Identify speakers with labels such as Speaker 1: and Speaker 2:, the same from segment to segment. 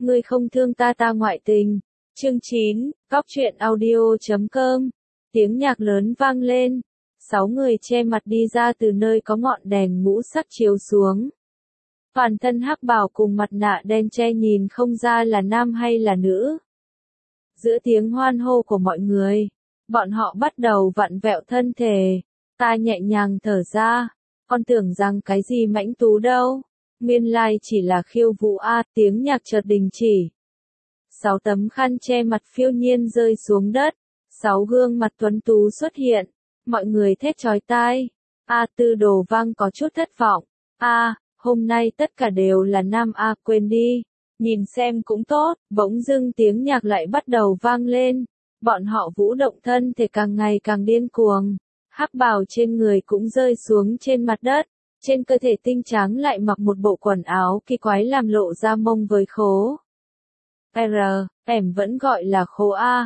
Speaker 1: ngươi không thương ta ta ngoại tình. Chương 9, Góc truyện audio.com. Tiếng nhạc lớn vang lên. 6 người che mặt đi ra từ nơi có ngọn đèn ngũ sắc chiếu xuống. Toàn thân hắc bào cùng mặt nạ đen che nhìn không ra là nam hay là nữ. Giữa tiếng hoan hô của mọi người, bọn họ bắt đầu vặn vẹo thân thể. Ta nhẹ nhàng thở ra, con tưởng rằng cái gì mãnh tú đâu, nguyên lai chỉ là khiêu vũ a. Tiếng nhạc chợt đình chỉ. 6 tấm khăn che mặt phiêu nhiên rơi xuống đất, 6 gương mặt tuấn tú xuất hiện, mọi người thét chói tai. Tư Đồ Vang có chút thất vọng. Hôm nay tất cả đều là nam quên đi, nhìn xem cũng tốt. Bỗng dưng tiếng nhạc lại bắt đầu vang lên, bọn họ vũ động thân thể càng ngày càng điên cuồng, hắc bào trên người cũng rơi xuống trên mặt đất, trên cơ thể tinh trắng lại mặc một bộ quần áo kỳ quái làm lộ ra mông với khố. Em vẫn gọi là khố a.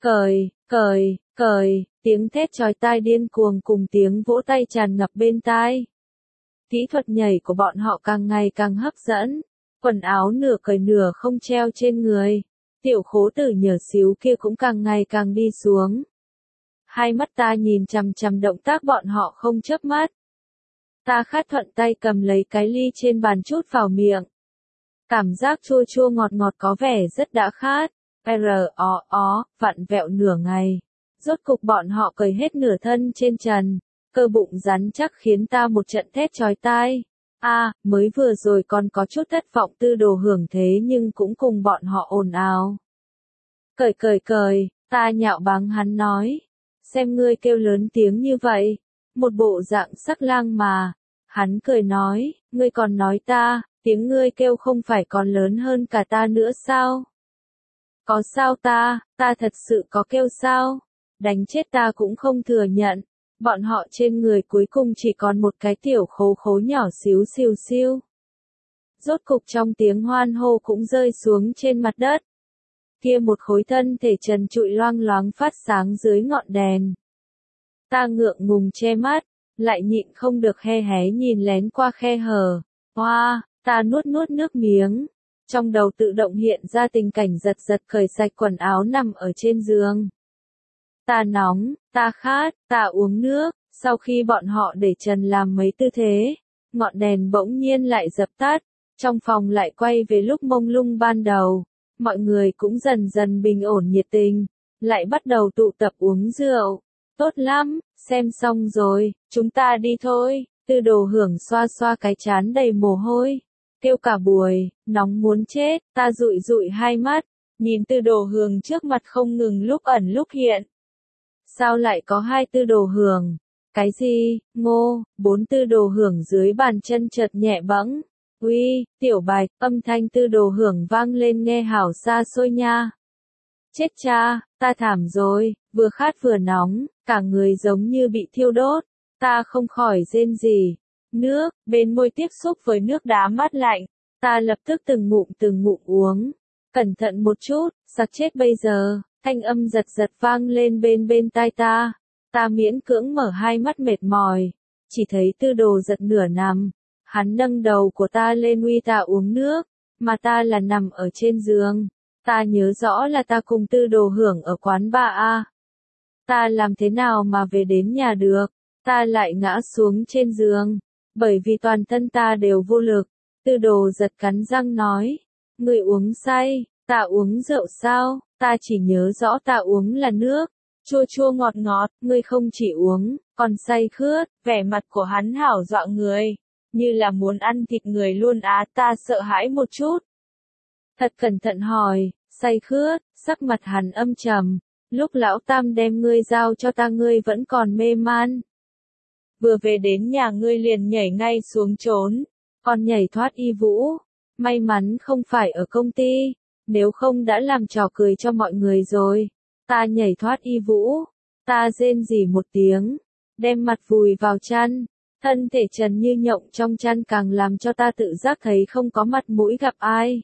Speaker 1: Cởi, tiếng thét chói tai điên cuồng cùng tiếng vỗ tay tràn ngập bên tai. Kỹ thuật nhảy của bọn họ càng ngày càng hấp dẫn, quần áo nửa cởi nửa không treo trên người, tiểu khố tử nhỏ xíu kia cũng càng ngày càng đi xuống. Hai mắt ta nhìn chằm chằm động tác bọn họ không chớp mắt. Ta khát thuận tay cầm lấy cái ly trên bàn chút vào miệng. Cảm giác chua chua ngọt ngọt có vẻ rất đã khát. Vặn vẹo nửa ngày. Rốt cục bọn họ cởi hết nửa thân trên trần. Cơ bụng rắn chắc khiến ta một trận thét chói tai. Mới vừa rồi còn có chút thất vọng Tư Đồ Hưởng thế nhưng cũng cùng bọn họ ồn ào. Cởi, ta nhạo báng hắn nói. Xem ngươi kêu lớn tiếng như vậy. Một bộ dạng sắc lang mà. Hắn cười nói, ngươi còn nói ta, tiếng ngươi kêu không phải còn lớn hơn cả ta nữa sao? Có sao ta thật sự có kêu sao? Đánh chết ta cũng không thừa nhận. Bọn họ trên người cuối cùng chỉ còn một cái tiểu khố nhỏ xíu xiu. Rốt cục trong tiếng hoan hô cũng rơi xuống trên mặt đất. Kia một khối thân thể trần trụi loang loáng phát sáng dưới ngọn đèn. Ta ngượng ngùng che mắt, lại nhịn không được hé hé nhìn lén qua khe hở. Ta nuốt nước miếng. Trong đầu tự động hiện ra tình cảnh giật cởi sạch quần áo nằm ở trên giường. Ta nóng, ta khát, ta uống nước. Sau khi bọn họ để trần làm mấy tư thế, ngọn đèn bỗng nhiên lại dập tắt. Trong phòng lại quay về lúc mông lung ban đầu. Mọi người cũng dần dần bình ổn nhiệt tình, lại bắt đầu tụ tập uống rượu. Tốt lắm, xem xong rồi, chúng ta đi thôi. Tư Đồ Hưởng xoa xoa cái trán đầy mồ hôi, kêu cả buổi, nóng muốn chết. Ta dụi hai mắt, nhìn Tư Đồ Hưởng trước mặt không ngừng lúc ẩn lúc hiện. Sao lại có 2 Tư Đồ Hưởng? Cái gì? 4 Tư Đồ Hưởng dưới bàn chân chợt nhẹ bẫng. Uy, tiểu Bạch, âm thanh Tư Đồ Hưởng vang lên nghe hảo xa xôi nha. Chết cha, ta thảm rồi, vừa khát vừa nóng, cả người giống như bị thiêu đốt. Ta không khỏi rên rỉ. Nước, bên môi tiếp xúc với nước đá mát lạnh. Ta lập tức từng ngụm uống. Cẩn thận một chút, sặc chết bây giờ. Thanh âm giật vang lên bên tai ta. Ta miễn cưỡng mở hai mắt mệt mỏi. Chỉ thấy Tư Đồ giật nửa nằm. Hắn nâng đầu của ta lên uy ta uống nước. Mà ta là nằm ở trên giường. Ta nhớ rõ là ta cùng Tư Đồ Hưởng ở quán bar. Ta làm thế nào mà về đến nhà được? Ta lại ngã xuống trên giường. Bởi vì toàn thân ta đều vô lực. Tư Đồ giật cắn răng nói. Ngươi uống say, ta uống rượu sao? Ta chỉ nhớ rõ ta uống là nước. Chua ngọt, ngươi không chỉ uống, còn say khướt. Vẻ mặt của hắn hảo dọa người. Như là muốn ăn thịt người luôn ta sợ hãi một chút. Thật cẩn thận hỏi, say khướt, sắc mặt hắn âm trầm. Lúc lão tam đem ngươi giao cho ta ngươi vẫn còn mê man. Vừa về đến nhà ngươi liền nhảy ngay xuống trốn. Còn nhảy thoát y vũ. May mắn không phải ở công ty. Nếu không đã làm trò cười cho mọi người rồi. Ta nhảy thoát y vũ. Ta rên rỉ một tiếng. Đem mặt vùi vào chăn. Thân thể trần như nhộng trong chăn càng làm cho ta tự giác thấy không có mặt mũi gặp ai.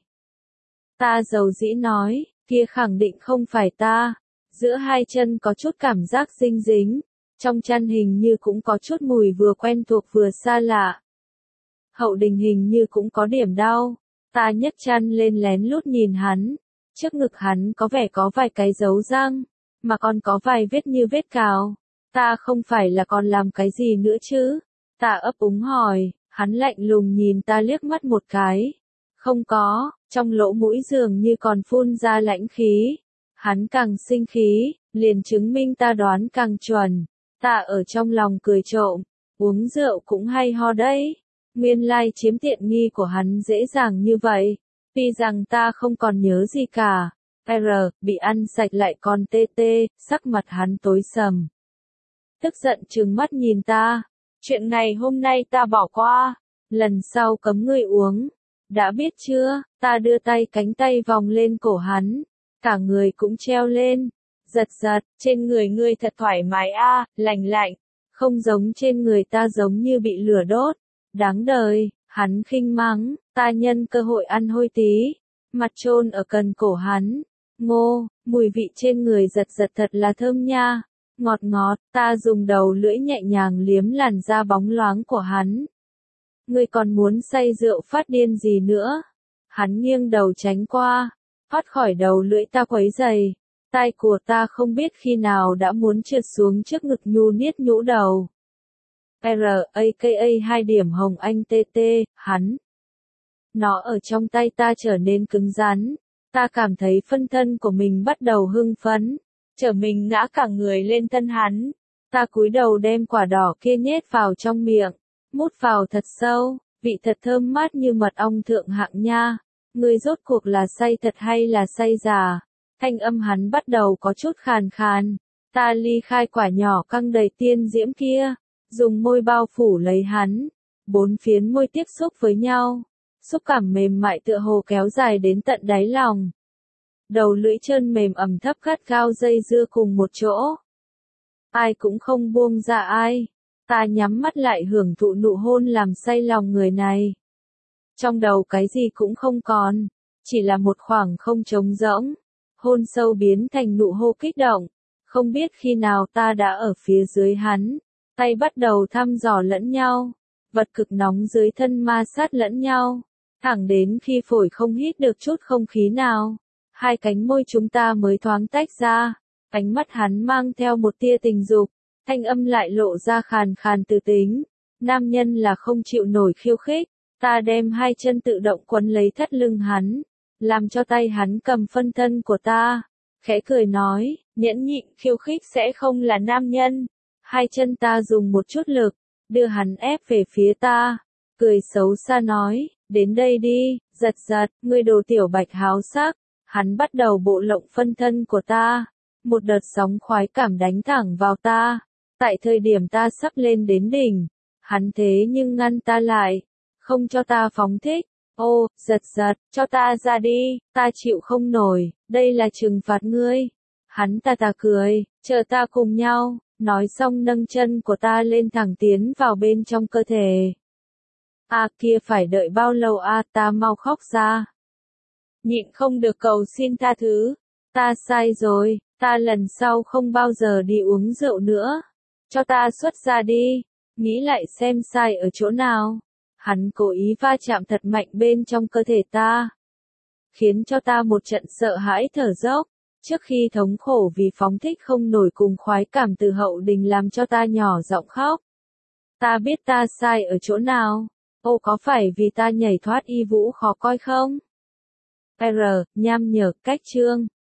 Speaker 1: Ta dầu dĩ nói, kia khẳng định không phải ta. Giữa hai chân có chút cảm giác dinh dính. Trong chăn hình như cũng có chút mùi vừa quen thuộc vừa xa lạ. Hậu đình hình như cũng có điểm đau. Ta nhấc chăn lên lén lút nhìn hắn. Trước ngực hắn có vẻ có vài cái dấu răng, mà còn có vài vết như vết cào. Ta không phải là còn làm cái gì nữa chứ? Ta ấp úng hỏi, hắn lạnh lùng nhìn ta liếc mắt một cái. Không có, trong lỗ mũi dường như còn phun ra lãnh khí. Hắn càng sinh khí, liền chứng minh ta đoán càng chuẩn. Ta ở trong lòng cười trộm, uống rượu cũng hay ho đấy. Nguyên lai chiếm tiện nghi của hắn dễ dàng như vậy. Tuy rằng ta không còn nhớ gì cả. R, bị ăn sạch lại còn tê tê, sắc mặt hắn tối sầm. Tức giận trừng mắt nhìn ta. Chuyện này hôm nay ta bỏ qua. Lần sau cấm ngươi uống. Đã biết chưa? Ta đưa tay cánh tay vòng lên cổ hắn. Cả người cũng treo lên. Giật giật, trên người ngươi thật thoải mái a, lành lạnh. Không giống trên người ta giống như bị lửa đốt. Đáng đời, hắn khinh mắng, ta nhân cơ hội ăn hôi tí. Mặt chôn ở cần cổ hắn. Ngô, mùi vị trên người giật giật thật là thơm nha. Ngọt ngọt, ta dùng đầu lưỡi nhẹ nhàng liếm làn da bóng loáng của hắn. Ngươi còn muốn say rượu phát điên gì nữa? Hắn nghiêng đầu tránh qua, thoát khỏi đầu lưỡi ta quấy giày. Tai của ta không biết khi nào đã muốn trượt xuống trước ngực nhu niết nhũ đầu. R.A.K.A. 2 điểm hồng anh TT, hắn. Nó ở trong tay ta trở nên cứng rắn. Ta cảm thấy phân thân của mình bắt đầu hưng phấn. Trở mình ngã cả người lên thân hắn. Ta cúi đầu đem quả đỏ kia nhét vào trong miệng. Mút vào thật sâu, vị thật thơm mát như mật ong thượng hạng nha. Ngươi rốt cuộc là say thật hay là say già? Thanh âm hắn bắt đầu có chút khàn khàn. Ta ly khai quả nhỏ căng đầy tiên diễm kia. Dùng môi bao phủ lấy hắn. 4 phiến môi tiếp xúc với nhau. Xúc cảm mềm mại tựa hồ kéo dài đến tận đáy lòng. Đầu lưỡi trơn mềm ẩm thấp gắt gao dây dưa cùng một chỗ. Ai cũng không buông ra ai. Ta nhắm mắt lại hưởng thụ nụ hôn làm say lòng người này. Trong đầu cái gì cũng không còn. Chỉ là một khoảng không trống rỗng. Hôn sâu biến thành nụ hô kích động. Không biết khi nào ta đã ở phía dưới hắn. Tay bắt đầu thăm dò lẫn nhau. Vật cực nóng dưới thân ma sát lẫn nhau. Thẳng đến khi phổi không hít được chút không khí nào. Hai cánh môi chúng ta mới thoáng tách ra. Ánh mắt hắn mang theo một tia tình dục. Thanh âm lại lộ ra khàn khàn từ tính. Nam nhân là không chịu nổi khiêu khích. Ta đem 2 chân tự động quấn lấy thắt lưng hắn. Làm cho tay hắn cầm phân thân của ta. Khẽ cười nói, nhẫn nhịn khiêu khích sẽ không là nam nhân. 2 chân ta dùng một chút lực. Đưa hắn ép về phía ta. Cười xấu xa nói, đến đây đi, giật giật, ngươi đồ tiểu bạch háo sắc. Hắn bắt đầu bộ lộng phân thân của ta. Một đợt sóng khoái cảm đánh thẳng vào ta. Tại thời điểm ta sắp lên đến đỉnh. Hắn thế nhưng ngăn ta lại. Không cho ta phóng thích. Ô, giật giật, cho ta ra đi. Ta chịu không nổi. Đây là trừng phạt ngươi. Hắn ta cười. Chờ ta cùng nhau. Nói xong nâng chân của ta lên thẳng tiến vào bên trong cơ thể. Kia phải đợi bao lâu ta mau khóc ra. Nhịn không được cầu xin tha thứ. Ta sai rồi, ta lần sau không bao giờ đi uống rượu nữa. Cho ta xuất ra đi. Nghĩ lại xem sai ở chỗ nào. Hắn cố ý va chạm thật mạnh bên trong cơ thể ta. Khiến cho ta một trận sợ hãi thở dốc. Trước khi thống khổ vì phóng thích không nổi cùng khoái cảm từ hậu đình làm cho ta nhỏ giọng khóc. Ta biết ta sai ở chỗ nào. Ô có phải vì ta nhảy thoát y vũ khó coi không? R, nham nhở, cách chương.